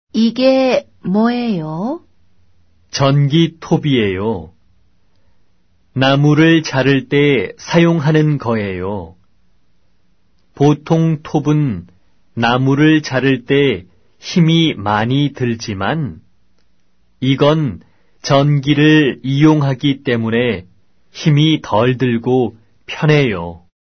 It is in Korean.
이게 뭐예요? 전기톱이에요. 나무를 자를 때 사용하는 거예요. 보통 톱은 나무를 자를 때 힘이 많이 들지만 이건 전기를 이용하기 때문에 힘이 덜 들고 편해요.